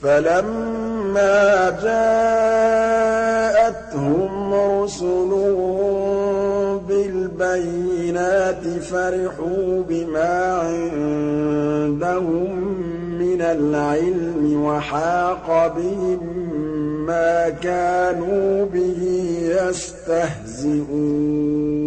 فَلَمَّا جَاءَتْهُمْ رُسُلُهُم بِالْبَيِّنَاتِ فَرِحُوا بِمَا عِندَهُم مِّنَ الْعِلْمِ وَحَاقَ بِهِم مَّا كَانُوا بِهِ يَسْتَهْزِئُونَ